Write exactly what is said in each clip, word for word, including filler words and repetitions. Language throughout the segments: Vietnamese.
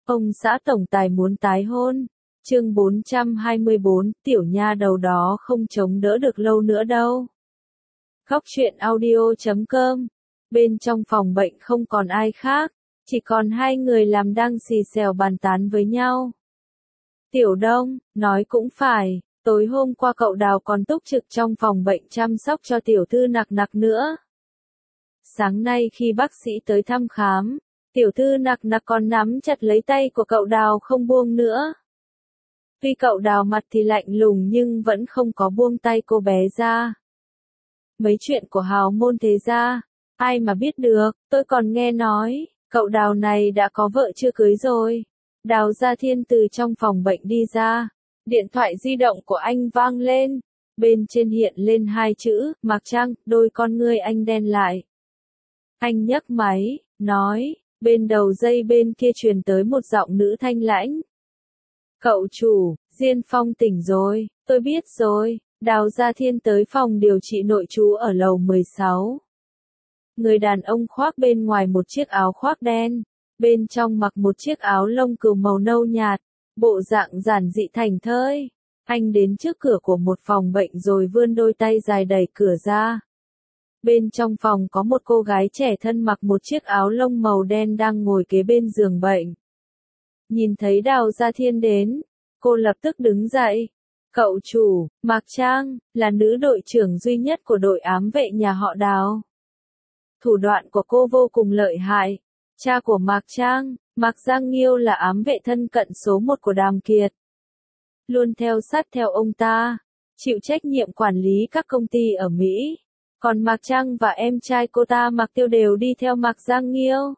Ông xã tổng tài muốn tái hôn. Chương bốn trăm hai mươi bốn, tiểu nha đầu đó không chống đỡ được lâu nữa đâu. Góc truyện audio chấm com. Bên trong phòng bệnh không còn ai khác, chỉ còn hai người làm đang xì xèo bàn tán với nhau. Tiểu Đông, nói cũng phải, tối hôm qua cậu Đào còn túc trực trong phòng bệnh chăm sóc cho tiểu thư Nặc Nặc nữa. Sáng nay khi bác sĩ tới thăm khám, tiểu thư Nặc Nặc còn nắm chặt lấy tay của cậu Đào không buông nữa. Tuy cậu Đào mặt thì lạnh lùng nhưng vẫn không có buông tay cô bé ra. Mấy chuyện của hào môn thế gia, ai mà biết được, tôi còn nghe nói, cậu Đào này đã có vợ chưa cưới rồi. Đào Gia Thiên từ trong phòng bệnh đi ra, điện thoại di động của anh vang lên, bên trên hiện lên hai chữ, Mạc Trăng, đôi con ngươi anh đen lại. Anh nhấc máy, nói, bên đầu dây bên kia truyền tới một giọng nữ thanh lãnh. Cậu chủ, Diên Phong tỉnh rồi, tôi biết rồi. Đào Gia Thiên tới phòng điều trị nội trú ở lầu mười sáu. Người đàn ông khoác bên ngoài một chiếc áo khoác đen, bên trong mặc một chiếc áo lông cừu màu nâu nhạt, bộ dạng giản dị thảnh thơi. Anh đến trước cửa của một phòng bệnh rồi vươn đôi tay dài đẩy cửa ra. Bên trong phòng có một cô gái trẻ thân mặc một chiếc áo lông màu đen đang ngồi kế bên giường bệnh. Nhìn thấy Đào Gia Thiên đến, cô lập tức đứng dậy. Cậu chủ, Mạc Trang, là nữ đội trưởng duy nhất của đội ám vệ nhà họ Đào. Thủ đoạn của cô vô cùng lợi hại. Cha của Mạc Trang, Mạc Giang Nghiêu là ám vệ thân cận số một của Đàm Kiệt. Luôn theo sát theo ông ta, chịu trách nhiệm quản lý các công ty ở Mỹ. Còn Mạc Trang và em trai cô ta Mạc Tiêu đều đi theo Mạc Giang Nghiêu.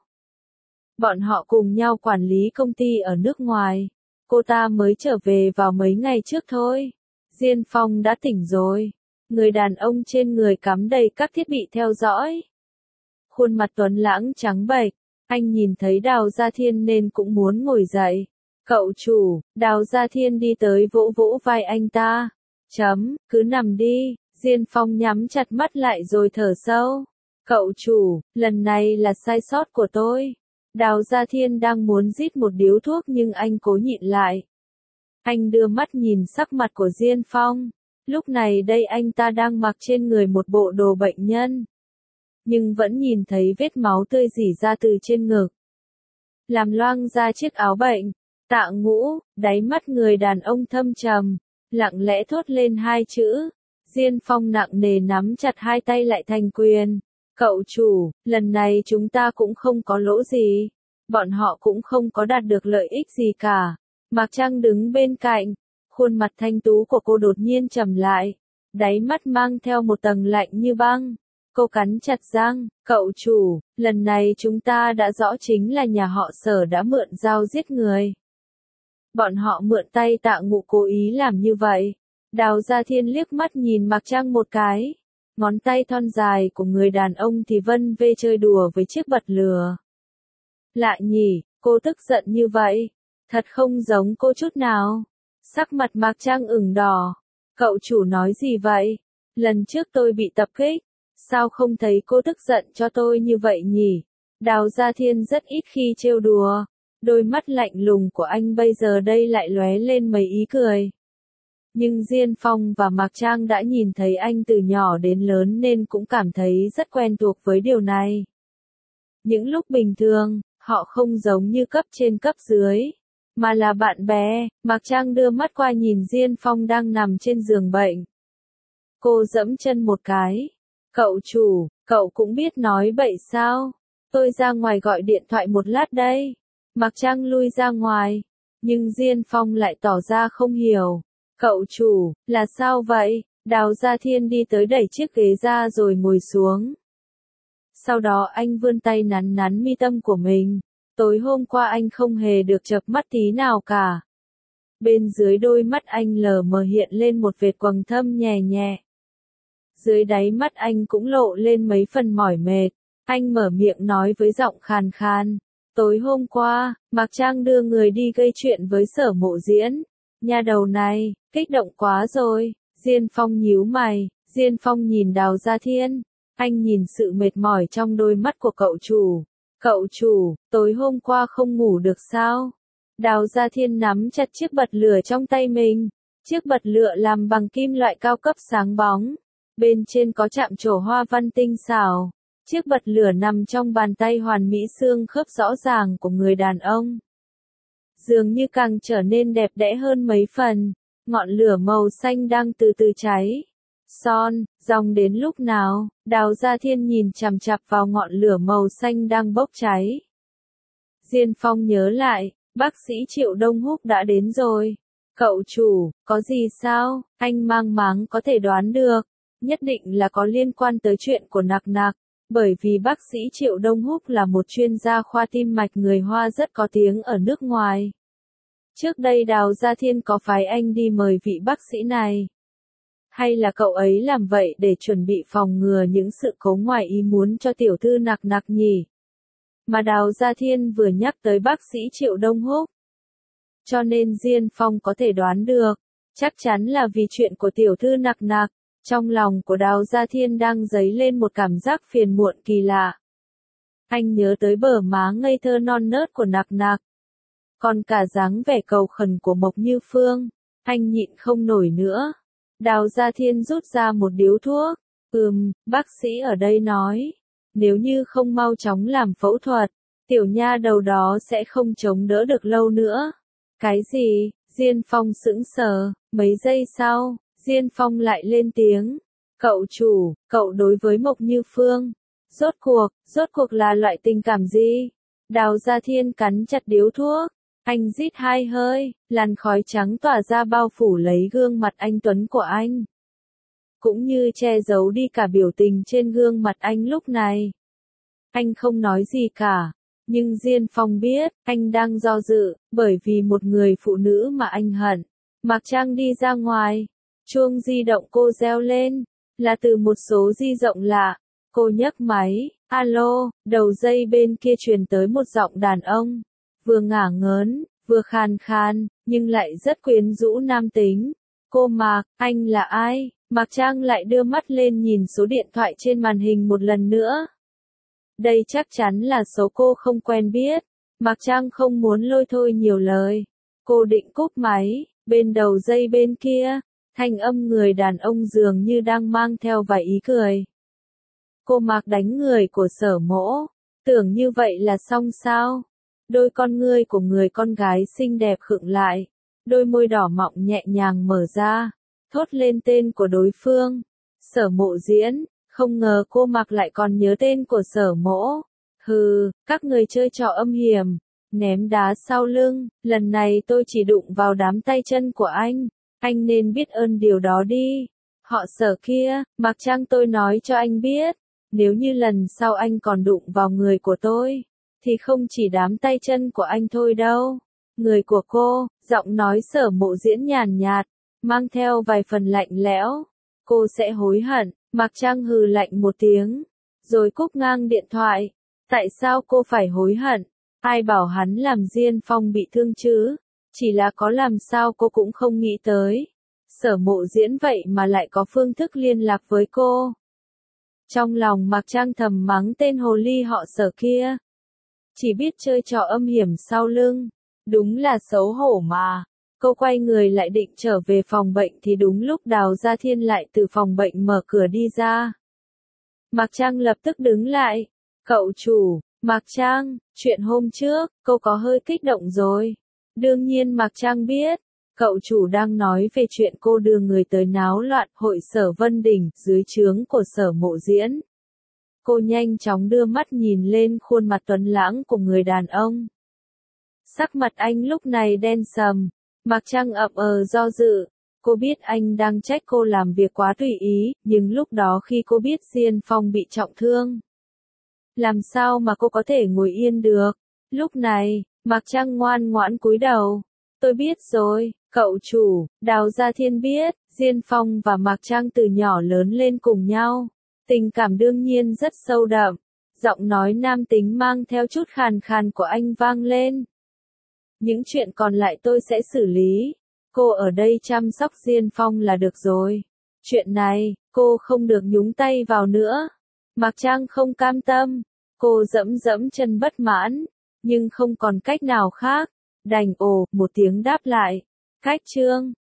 Bọn họ cùng nhau quản lý công ty ở nước ngoài. Cô ta mới trở về vào mấy ngày trước thôi. Diên Phong đã tỉnh rồi. Người đàn ông trên người cắm đầy các thiết bị theo dõi. Khuôn mặt tuấn lãng trắng bệch. Anh nhìn thấy Đào Gia Thiên nên cũng muốn ngồi dậy. Cậu chủ, Đào Gia Thiên đi tới vỗ vỗ vai anh ta. Chấm, cứ nằm đi. Diên Phong nhắm chặt mắt lại rồi thở sâu. Cậu chủ, lần này là sai sót của tôi. Đào Gia Thiên đang muốn rít một điếu thuốc nhưng anh cố nhịn lại. Anh đưa mắt nhìn sắc mặt của Diên Phong. Lúc này đây anh ta đang mặc trên người một bộ đồ bệnh nhân. Nhưng vẫn nhìn thấy vết máu tươi rỉ ra từ trên ngực. Làm loang ra chiếc áo bệnh. Tạ Ngũ, đáy mắt người đàn ông thâm trầm, lặng lẽ thốt lên hai chữ. Diên Phong nặng nề nắm chặt hai tay lại thành quyền. Cậu chủ, lần này chúng ta cũng không có lỗ gì. Bọn họ cũng không có đạt được lợi ích gì cả. Mạc Trang đứng bên cạnh. Khuôn mặt thanh tú của cô đột nhiên trầm lại. Đáy mắt mang theo một tầng lạnh như băng. Cô cắn chặt răng. Cậu chủ, lần này chúng ta đã rõ chính là nhà họ Sở đã mượn dao giết người. Bọn họ mượn tay Tạ Ngũ cố ý làm như vậy. Đào Gia Thiên liếc mắt nhìn Mạc Trang một cái. Ngón tay thon dài của người đàn ông thì vân vê chơi đùa với chiếc bật lửa. Lạ nhỉ, cô tức giận như vậy. Thật không giống cô chút nào. Sắc mặt Mạc Trang ửng đỏ. Cậu chủ nói gì vậy? Lần trước tôi bị tập kích. Sao không thấy cô tức giận cho tôi như vậy nhỉ? Đào Gia Thiên rất ít khi trêu đùa. Đôi mắt lạnh lùng của anh bây giờ đây lại lóe lên mấy ý cười. Nhưng Diên Phong và Mạc Trang đã nhìn thấy anh từ nhỏ đến lớn nên cũng cảm thấy rất quen thuộc với điều này. Những lúc bình thường, họ không giống như cấp trên cấp dưới, mà là bạn bè. Mạc Trang đưa mắt qua nhìn Diên Phong đang nằm trên giường bệnh. Cô giẫm chân một cái. Cậu chủ, cậu cũng biết nói bậy sao? Tôi ra ngoài gọi điện thoại một lát đây. Mạc Trang lui ra ngoài, nhưng Diên Phong lại tỏ ra không hiểu. Cậu chủ, là sao vậy? Đào Gia Thiên đi tới đẩy chiếc ghế ra rồi ngồi xuống. Sau đó anh vươn tay nắn nắn mi tâm của mình. Tối hôm qua anh không hề được chợp mắt tí nào cả. Bên dưới đôi mắt anh lờ mờ hiện lên một vệt quầng thâm nhẹ nhẹ. Dưới đáy mắt anh cũng lộ lên mấy phần mỏi mệt. Anh mở miệng nói với giọng khàn khàn. Tối hôm qua, Mạc Trang đưa người đi gây chuyện với Sở Mộ Diễn. Nhà đầu này, kích động quá rồi. Diên Phong nhíu mày. Diên Phong nhìn Đào Gia Thiên. Anh nhìn sự mệt mỏi trong đôi mắt của cậu chủ. Cậu chủ, tối hôm qua không ngủ được sao? Đào Gia Thiên nắm chặt chiếc bật lửa trong tay mình. Chiếc bật lửa làm bằng kim loại cao cấp sáng bóng. Bên trên có chạm trổ hoa văn tinh xảo. Chiếc bật lửa nằm trong bàn tay hoàn mỹ xương khớp rõ ràng của người đàn ông. Dường như càng trở nên đẹp đẽ hơn mấy phần. Ngọn lửa màu xanh đang từ từ cháy. Son, dòng đến lúc nào? Đào Gia Thiên nhìn chằm chằm vào ngọn lửa màu xanh đang bốc cháy. Diên Phong nhớ lại, bác sĩ Triệu Đông Húc đã đến rồi. Cậu chủ, có gì sao? Anh mang máng có thể đoán được. Nhất định là có liên quan tới chuyện của Nặc Nặc. Bởi vì bác sĩ Triệu Đông Húc là một chuyên gia khoa tim mạch người Hoa rất có tiếng ở nước ngoài. Trước đây Đào Gia Thiên có phái anh đi mời vị bác sĩ này. Hay là cậu ấy làm vậy để chuẩn bị phòng ngừa những sự cố ngoài ý muốn cho tiểu thư Nặc Nặc nhỉ? Mà Đào Gia Thiên vừa nhắc tới bác sĩ Triệu Đông Húc. Cho nên Diên Phong có thể đoán được, chắc chắn là vì chuyện của tiểu thư Nặc Nặc. Trong lòng của Đào Gia Thiên đang dấy lên một cảm giác phiền muộn kỳ lạ. Anh nhớ tới bờ má ngây thơ non nớt của Nặc Nặc. Còn cả dáng vẻ cầu khẩn của Mộc Như Phương. Anh nhịn không nổi nữa. Đào Gia Thiên rút ra một điếu thuốc. Ừm, bác sĩ ở đây nói. Nếu như không mau chóng làm phẫu thuật, tiểu nha đầu đó sẽ không chống đỡ được lâu nữa. Cái gì? Diên Phong sững sờ. Mấy giây sau, Diên Phong lại lên tiếng. Cậu chủ, cậu đối với Mộc Như Phương. Rốt cuộc, rốt cuộc là loại tình cảm gì? Đào Gia Thiên cắn chặt điếu thuốc. Anh rít hai hơi, làn khói trắng tỏa ra bao phủ lấy gương mặt anh tuấn của anh. Cũng như che giấu đi cả biểu tình trên gương mặt anh lúc này. Anh không nói gì cả. Nhưng Diên Phong biết, anh đang do dự, bởi vì một người phụ nữ mà anh hận. Mặc Trang đi ra ngoài. Chuông di động cô reo lên. Là từ một số di động lạ. Cô nhấc máy. Alo, đầu dây bên kia truyền tới một giọng đàn ông. Vừa ngả ngớn, vừa khàn khàn, nhưng lại rất quyến rũ nam tính. Cô Mạc, anh là ai? Mạc Trang lại đưa mắt lên nhìn số điện thoại trên màn hình một lần nữa. Đây chắc chắn là số cô không quen biết. Mạc Trang không muốn lôi thôi nhiều lời. Cô định cúp máy, bên đầu dây bên kia, thanh âm người đàn ông dường như đang mang theo vài ý cười. Cô Mạc đánh người của Sở Mỗ, tưởng như vậy là xong sao? Đôi con ngươi của người con gái xinh đẹp khựng lại, đôi môi đỏ mọng nhẹ nhàng mở ra, thốt lên tên của đối phương. Sở Mộ Diễn, không ngờ cô Mạc lại còn nhớ tên của Sở Mỗ. Hừ, các người chơi trò âm hiểm, ném đá sau lưng, lần này tôi chỉ đụng vào đám tay chân của anh, anh nên biết ơn điều đó đi. Họ Sở kia, Mạc Trang tôi nói cho anh biết, nếu như lần sau anh còn đụng vào người của tôi, thì không chỉ đám tay chân của anh thôi đâu. Người của cô, giọng nói Sở Mộ Diễn nhàn nhạt, mang theo vài phần lạnh lẽo. Cô sẽ hối hận. Mạc Trang hừ lạnh một tiếng, rồi cúp ngang điện thoại. Tại sao cô phải hối hận? Ai bảo hắn làm Diên Phong bị thương chứ? Chỉ là có làm sao cô cũng không nghĩ tới. Sở Mộ Diễn vậy mà lại có phương thức liên lạc với cô. Trong lòng Mạc Trang thầm mắng tên hồ ly họ Sở kia. Chỉ biết chơi trò âm hiểm sau lưng. Đúng là xấu hổ mà. Cô quay người lại định trở về phòng bệnh thì đúng lúc Đào Gia Thiên lại từ phòng bệnh mở cửa đi ra. Mạc Trang lập tức đứng lại. Cậu chủ, Mạc Trang, chuyện hôm trước, cô có hơi kích động rồi. Đương nhiên Mạc Trang biết. Cậu chủ đang nói về chuyện cô đưa người tới náo loạn hội Sở Vân Đình dưới trướng của Sở Mộ Diễn. Cô nhanh chóng đưa mắt nhìn lên khuôn mặt tuấn lãng của người đàn ông. Sắc mặt anh lúc này đen sầm. Mạc Trang ậm ờ do dự. Cô biết anh đang trách cô làm việc quá tùy ý, nhưng lúc đó khi cô biết Diên Phong bị trọng thương, làm sao mà cô có thể ngồi yên được? Lúc này, Mạc Trang ngoan ngoãn cúi đầu. Tôi biết rồi, cậu chủ. Đào Gia Thiên biết, Diên Phong và Mạc Trang từ nhỏ lớn lên cùng nhau. Tình cảm đương nhiên rất sâu đậm. Giọng nói nam tính mang theo chút khàn khàn của anh vang lên. Những chuyện còn lại tôi sẽ xử lý. Cô ở đây chăm sóc Diên Phong là được rồi. Chuyện này, cô không được nhúng tay vào nữa. Mạc Trang không cam tâm. Cô dẫm dẫm chân bất mãn. Nhưng không còn cách nào khác. Đành ồ, một tiếng đáp lại. Khách trương.